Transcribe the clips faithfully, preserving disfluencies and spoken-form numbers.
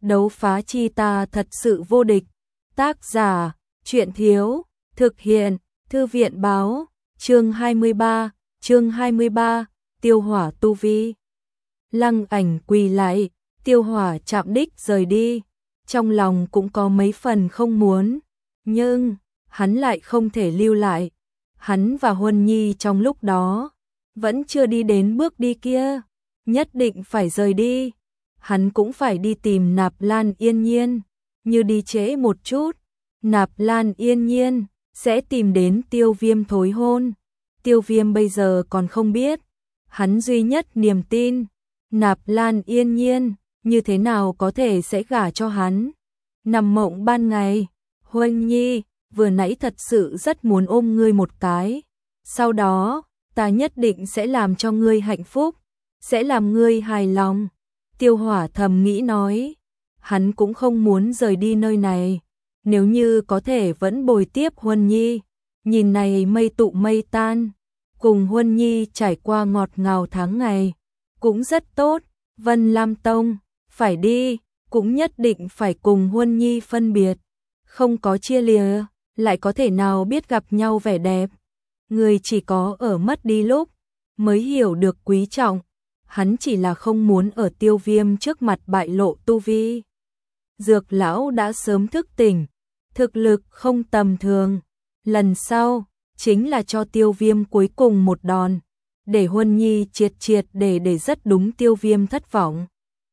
đấu phá chi ta thật sự vô địch. Tác giả, truyện thiếu, thực hiện, thư viện báo, chương hai mươi ba, chương hai mươi ba, tiêu hỏa tu vi. Lăng Ảnh quỳ lại, tiêu hỏa chạm đích rời đi, trong lòng cũng có mấy phần không muốn, nhưng hắn lại không thể lưu lại. Hắn và Huân Nhi trong lúc đó vẫn chưa đi đến bước đi kia, nhất định phải rời đi. Hắn cũng phải đi tìm Nạp Lan Yên Nhiên, như đi trễ một chút, Nạp Lan Yên Nhiên sẽ tìm đến Tiêu Viêm thối hôn. Tiêu Viêm bây giờ còn không biết, hắn duy nhất niềm tin, Nạp Lan Yên Nhiên như thế nào có thể sẽ gả cho hắn. Nằm mộng ban ngày, Huân Nhi, vừa nãy thật sự rất muốn ôm ngươi một cái, sau đó ta nhất định sẽ làm cho ngươi hạnh phúc, sẽ làm ngươi hài lòng. Tiêu Hỏa thầm nghĩ nói, hắn cũng không muốn rời đi nơi này, nếu như có thể vẫn bồi tiếp Huân Nhi, nhìn này mây tụ mây tan, cùng Huân Nhi trải qua ngọt ngào tháng ngày, cũng rất tốt. Vân Lam Tông, phải đi, cũng nhất định phải cùng Huân Nhi phân biệt, không có chia lìa, lại có thể nào biết gặp nhau vẻ đẹp. Người chỉ có ở mất đi lúc, mới hiểu được quý trọng. Hắn chỉ là không muốn ở Tiêu Viêm trước mặt bại lộ tu vi. Dược lão đã sớm thức tỉnh, thực lực không tầm thường. Lần sau, chính là cho Tiêu Viêm cuối cùng một đòn, để Huân Nhi triệt triệt để để rất đúng Tiêu Viêm thất vọng.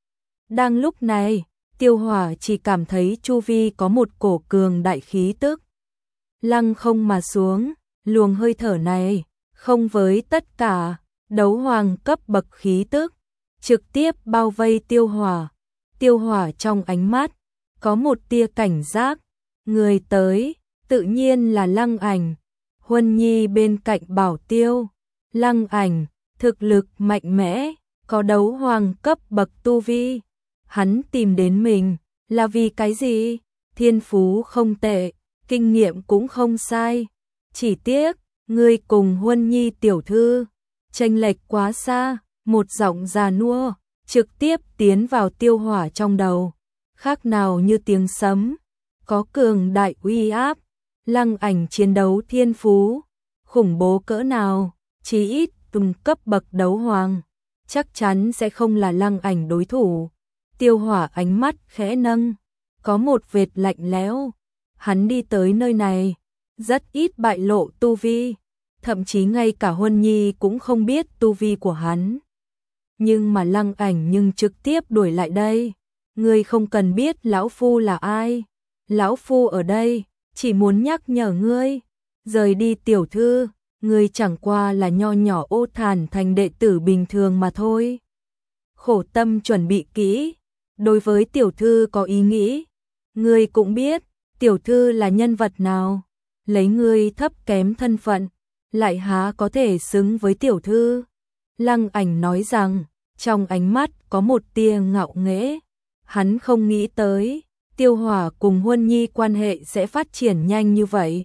Đang lúc này, Tiêu Hỏa chỉ cảm thấy chu vi có một cổ cường đại khí tức lăng không mà xuống, luồng hơi thở này không với tất cả đấu hoàng cấp bậc khí tức, trực tiếp bao vây Tiêu Hỏa. Tiêu Hỏa trong ánh mắt có một tia cảnh giác, người tới tự nhiên là Lăng Ảnh. Huân Nhi bên cạnh bảo Tiêu, Lăng Ảnh thực lực mạnh mẽ, có đấu hoàng cấp bậc tu vi. Hắn tìm đến mình là vì cái gì? Thiên phú không tệ, kinh nghiệm cũng không sai, chỉ tiếc ngươi cùng Huân Nhi tiểu thư chênh lệch quá xa. Một giọng già nua trực tiếp tiến vào Tiêu Hỏa trong đầu, khác nào như tiếng sấm, có cường đại uy áp. Lăng Ảnh chiến đấu thiên phú khủng bố cỡ nào, chí ít từng cấp bậc đấu hoàng, chắc chắn sẽ không là Lăng Ảnh đối thủ. Tiêu Hỏa ánh mắt khẽ nâng, có một vệt lạnh lẽo. Hắn đi tới nơi này, rất ít bại lộ tu vi, thậm chí ngay cả Huân Nhi cũng không biết tu vi của hắn. Nhưng mà Lăng Ảnh nhưng trực tiếp đuổi lại đây. Ngươi không cần biết lão phu là ai, lão phu ở đây chỉ muốn nhắc nhở ngươi, rời đi tiểu thư, ngươi chẳng qua là nho nhỏ Ô Thản thành đệ tử bình thường mà thôi. Khổ tâm chuẩn bị kỹ, đối với tiểu thư có ý nghĩ, ngươi cũng biết tiểu thư là nhân vật nào, lấy ngươi thấp kém thân phận, lại há có thể xứng với tiểu thư. Lăng Ảnh nói rằng, trong ánh mắt có một tia ngạo nghễ. Hắn không nghĩ tới Tiêu Hỏa cùng Huân Nhi quan hệ sẽ phát triển nhanh như vậy.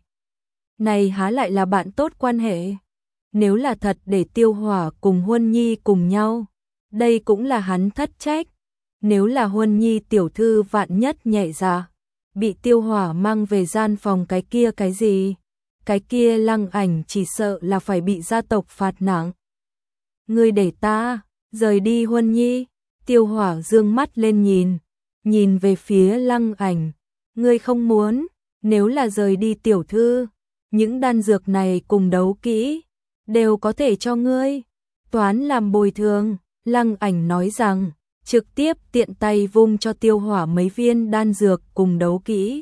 Này há lại là bạn tốt quan hệ. Nếu là thật để Tiêu Hỏa cùng Huân Nhi cùng nhau, đây cũng là hắn thất trách. Nếu là Huân Nhi tiểu thư vạn nhất nhẹ dạ, bị Tiêu Hỏa mang về gian phòng cái kia cái gì, cái kia Lăng Ảnh chỉ sợ là phải bị gia tộc phạt nặng. Ngươi để ta rời đi Huân Nhi. Tiêu Hỏa dương mắt lên nhìn, nhìn về phía Lăng Ảnh. Ngươi không muốn, nếu là rời đi tiểu thư, những đan dược này cùng đấu kỹ đều có thể cho ngươi, toán làm bồi thường. Lăng Ảnh nói rằng, trực tiếp tiện tay vung cho Tiêu Hỏa mấy viên đan dược cùng đấu kỹ.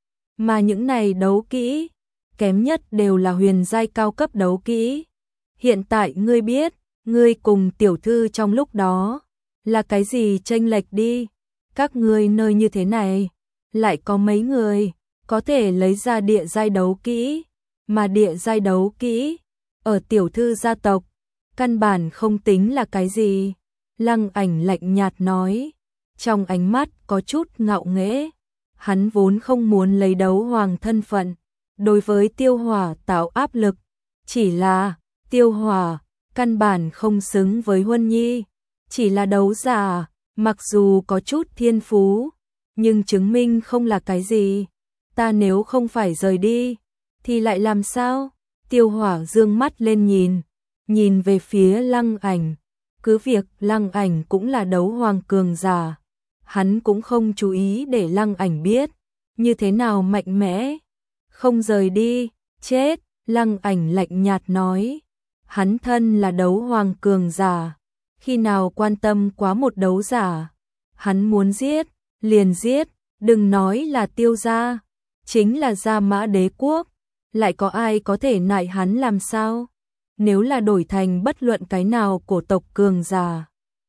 Mà những này đấu kỹ, kém nhất đều là huyền giai cao cấp đấu kỹ. Hiện tại ngươi biết, ngươi cùng tiểu thư trong lúc đó là cái gì chênh lệch đi. Các ngươi nơi như thế này, lại có mấy người có thể lấy ra địa giai đấu kỹ, mà địa giai đấu kỹ ở tiểu thư gia tộc căn bản không tính là cái gì. Lăng Ảnh lạnh nhạt nói, trong ánh mắt có chút ngạo nghễ. Hắn vốn không muốn lấy đấu hoàng thân phận đối với Tiêu Hỏa tạo áp lực, chỉ là Tiêu Hỏa căn bản không xứng với Huân Nhi, chỉ là đấu giả, mặc dù có chút thiên phú, nhưng chứng minh không là cái gì. Ta nếu không phải rời đi, thì lại làm sao? Tiêu Hỏa dương mắt lên nhìn, nhìn về phía Lăng Ảnh. Cứ việc Lăng Ảnh cũng là đấu hoàng cường giả, hắn cũng không chú ý để Lăng Ảnh biết như thế nào mạnh mẽ. Không rời đi, chết. Lăng Ảnh lạnh nhạt nói. Hắn thân là đấu hoàng cường giả, khi nào quan tâm quá một đấu giả. Hắn muốn giết, liền giết, đừng nói là Tiêu gia, chính là Gia Mã Đế quốc, lại có ai có thể nại hắn làm sao? Nếu là đổi thành bất luận cái nào cổ tộc cường giả,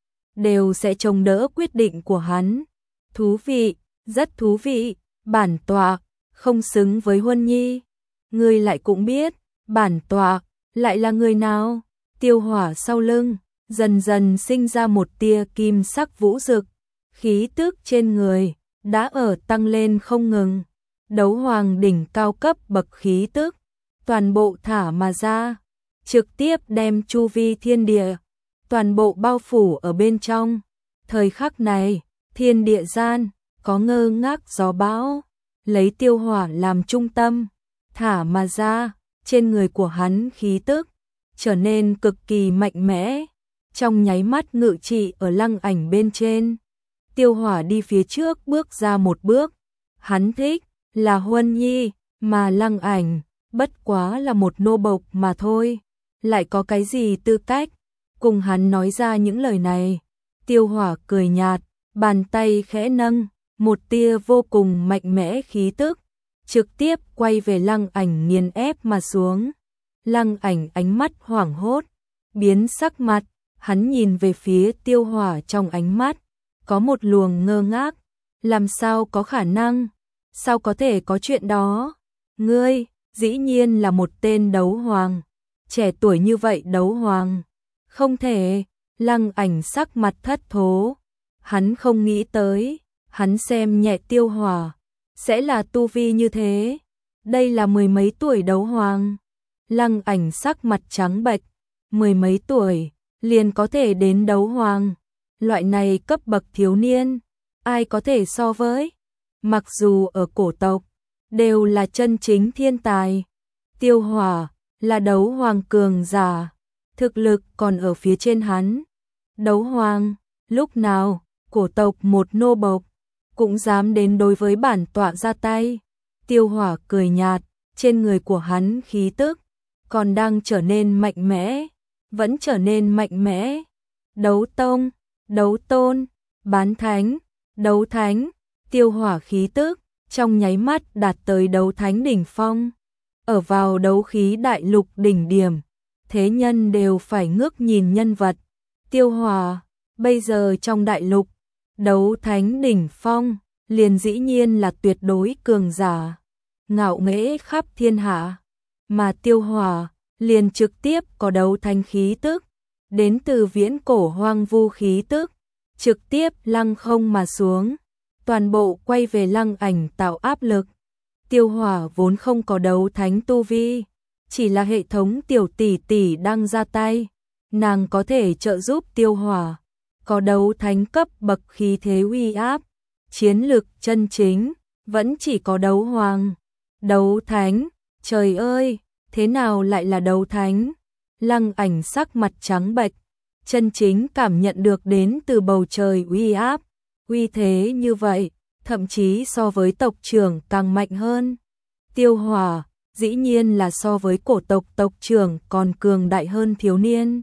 đều sẽ chống đỡ quyết định của hắn. Thú vị, rất thú vị. Bản tọa không xứng với Huân Nhi. Ngươi lại cũng biết, bản tọa lại là người nào? Tiêu Hỏa sau lưng dần dần sinh ra một tia kim sắc vũ rực, khí tức trên người đã ở tăng lên không ngừng. Đấu hoàng đỉnh cao cấp bậc khí tức, toàn bộ thả mà ra, trực tiếp đem chu vi thiên địa toàn bộ bao phủ ở bên trong. Thời khắc này, thiên địa gian có ngơ ngác gió bão, lấy Tiêu Hỏa làm trung tâm, thả mà ra. Trên người của hắn khí tức trở nên cực kỳ mạnh mẽ, trong nháy mắt ngự trị ở Lăng Ảnh bên trên. Tiêu Hỏa đi phía trước bước ra một bước, hắn thích là Huân Nhi, mà Lăng Ảnh bất quá là một nô bộc mà thôi, lại có cái gì tư cách cùng hắn nói ra những lời này. Tiêu Hỏa cười nhạt, bàn tay khẽ nâng, một tia vô cùng mạnh mẽ khí tức trực tiếp quay về Lăng Ảnh nghiền ép mà xuống. Lăng Ảnh ánh mắt hoảng hốt, biến sắc mặt, hắn nhìn về phía Tiêu Hỏa, trong ánh mắt có một luồng ngơ ngác. Làm sao có khả năng? Sao có thể có chuyện đó? Ngươi, dĩ nhiên là một tên đấu hoàng, trẻ tuổi như vậy đấu hoàng. Không thể. Lăng Ảnh sắc mặt thất thố, hắn không nghĩ tới, hắn xem nhẹ Tiêu Hỏa sẽ là tu vi như thế. Đây là mười mấy tuổi đấu hoàng. Lăng Ảnh sắc mặt trắng bệch, mười mấy tuổi liền có thể đến đấu hoàng, loại này cấp bậc thiếu niên, ai có thể so với? Mặc dù ở cổ tộc đều là chân chính thiên tài, Tiêu Hỏa là đấu hoàng cường giả, thực lực còn ở phía trên hắn. Đấu hoàng, lúc nào cổ tộc một nô bộc cũng dám đến đối với bản tọa ra tay? Tiêu Hỏa cười nhạt, trên người của hắn khí tức còn đang trở nên mạnh mẽ, vẫn trở nên mạnh mẽ. Đấu tông, đấu tôn, bán thánh, đấu thánh. Tiêu Hỏa khí tức trong nháy mắt đạt tới đấu thánh đỉnh phong, ở vào đấu khí đại lục đỉnh điểm, thế nhân đều phải ngước nhìn nhân vật. Tiêu Hỏa bây giờ trong đại lục đấu thánh đỉnh phong, liền dĩ nhiên là tuyệt đối cường giả, ngạo nghễ khắp thiên hạ. Mà Tiêu Hỏa liền trực tiếp có đấu thánh khí tức, đến từ viễn cổ hoang vu khí tức, trực tiếp lăng không mà xuống, toàn bộ quay về Lăng Ảnh tạo áp lực. Tiêu Hỏa vốn không có đấu thánh tu vi, chỉ là hệ thống tiểu tỷ tỷ đang ra tay, nàng có thể trợ giúp Tiêu Hỏa có đấu thánh cấp bậc khí thế uy áp. Chiến lực chân chính vẫn chỉ có đấu hoàng. Đấu thánh, trời ơi, thế nào lại là đấu thánh? Lăng Ảnh sắc mặt trắng bệch, chân chính cảm nhận được đến từ bầu trời uy áp, uy thế như vậy, thậm chí so với tộc trưởng càng mạnh hơn. Tiêu Hỏa dĩ nhiên là so với cổ tộc tộc trưởng còn cường đại hơn thiếu niên.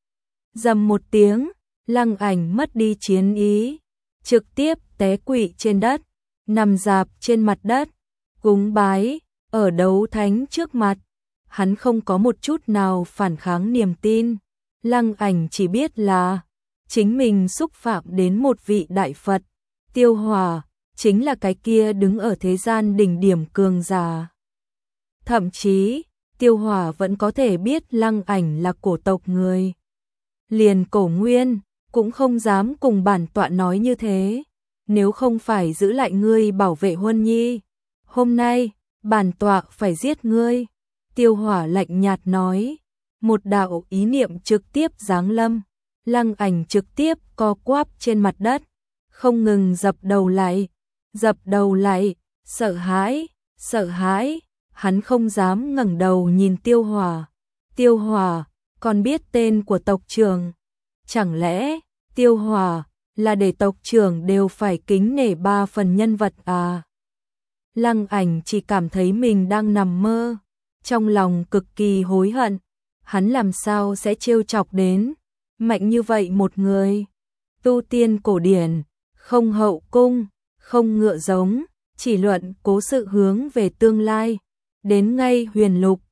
Rầm một tiếng, Lăng Ảnh mất đi chiến ý, trực tiếp té quỵ trên đất, nằm rạp trên mặt đất, cúng bái. Ở đấu thánh trước mặt, hắn không có một chút nào phản kháng niềm tin. Lăng Ảnh chỉ biết là chính mình xúc phạm đến một vị đại Phật. Tiêu Hỏa chính là cái kia đứng ở thế gian đỉnh điểm cường giả. Thậm chí, Tiêu Hỏa vẫn có thể biết Lăng Ảnh là cổ tộc người. Liền Cổ Nguyên cũng không dám cùng bản tọa nói như thế. Nếu không phải giữ lại ngươi bảo vệ Huân Nhi, hôm nay bản tọa phải giết ngươi. Tiêu Hỏa lạnh nhạt nói. Một đạo ý niệm trực tiếp giáng lâm, Lăng Ảnh trực tiếp co quắp trên mặt đất, không ngừng dập đầu lại. dập đầu lại, sợ hãi, sợ hãi, hắn không dám ngẩng đầu nhìn Tiêu Hòa. Tiêu Hòa, còn biết tên của tộc trưởng? Chẳng lẽ Tiêu Hòa là để tộc trưởng đều phải kính nể ba phần nhân vật à? Lăng Ảnh chỉ cảm thấy mình đang nằm mơ, trong lòng cực kỳ hối hận, hắn làm sao sẽ trêu chọc đến mạnh như vậy một người. Tu tiên cổ điển, không hậu cung, không ngựa giống, chỉ luận cố sự hướng về tương lai, đến ngay huyền lục,